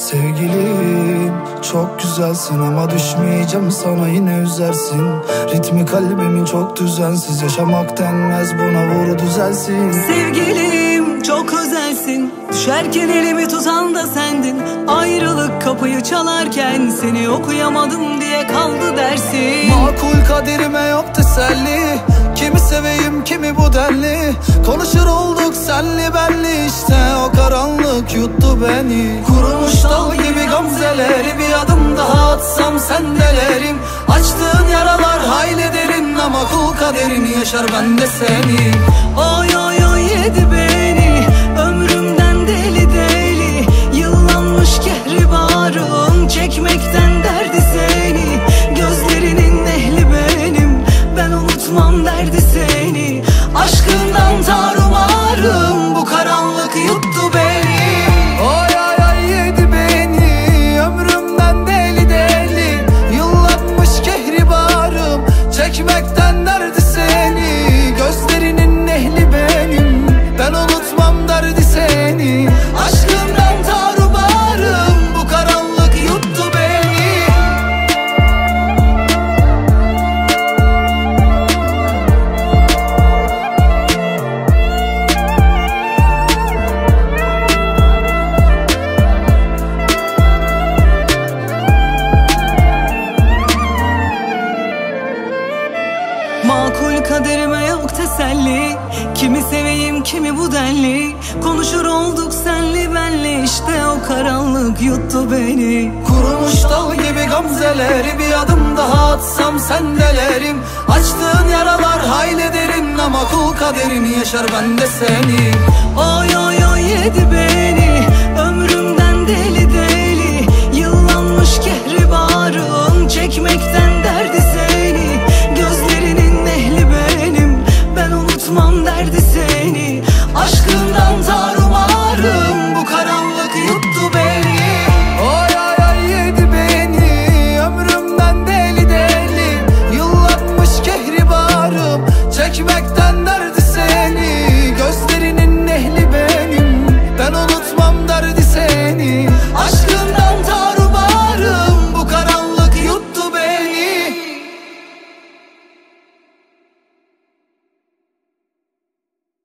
Sevgilim çok güzelsin ama düşmeyeceğim sana, yine üzersin. Ritmi kalbimin çok düzensiz, yaşamak denmez buna, vur düzelsin. Sevgilim çok özelsin, düşerken elimi tutan da sendin. Ayrılık kapıyı çalarken seni okuyamadım diye kaldı dersin. Makul kaderime yok teselli, kimi seveyim kimi bu denli. Konuşur olduk senli benli, işte o karanlık yuttu beni. Kurumuş dal gibi gamzeleri, bir adım daha atsam sendelerim. Açtığın yaralar hayli derin ama kul kaderini yaşar ben de seni. Oy oy oy yedi beni, ömrümden deli deli. Yıllanmış kehribarım, çekmekten derdi seni. Gözlerinin ehli benim, ben unutmam derdi seni. Aşkından tarumarım, bu karanlık yuttu beni. Oy oy oy yedi beni, ömrümden deli deli. Yıllanmış kehribarım, çekmekten derdi seni. Gözlerinin ehli benim, ben unutmam derdi seni. Aşkımdan tarumarım, bu karanlık yuttu beni. Makul kaderime yok teselli, kimi seveyim kimi bu denli. Konuşur olduk senli benli, işte o karanlık yuttu beni. Kurumuş dal gibi gamzeleri, bir adım daha atsam sendelerim. Açtığın yaralar hayli derin ama kul kaderini yaşar ben de seni. Oy oy oy yedi beni,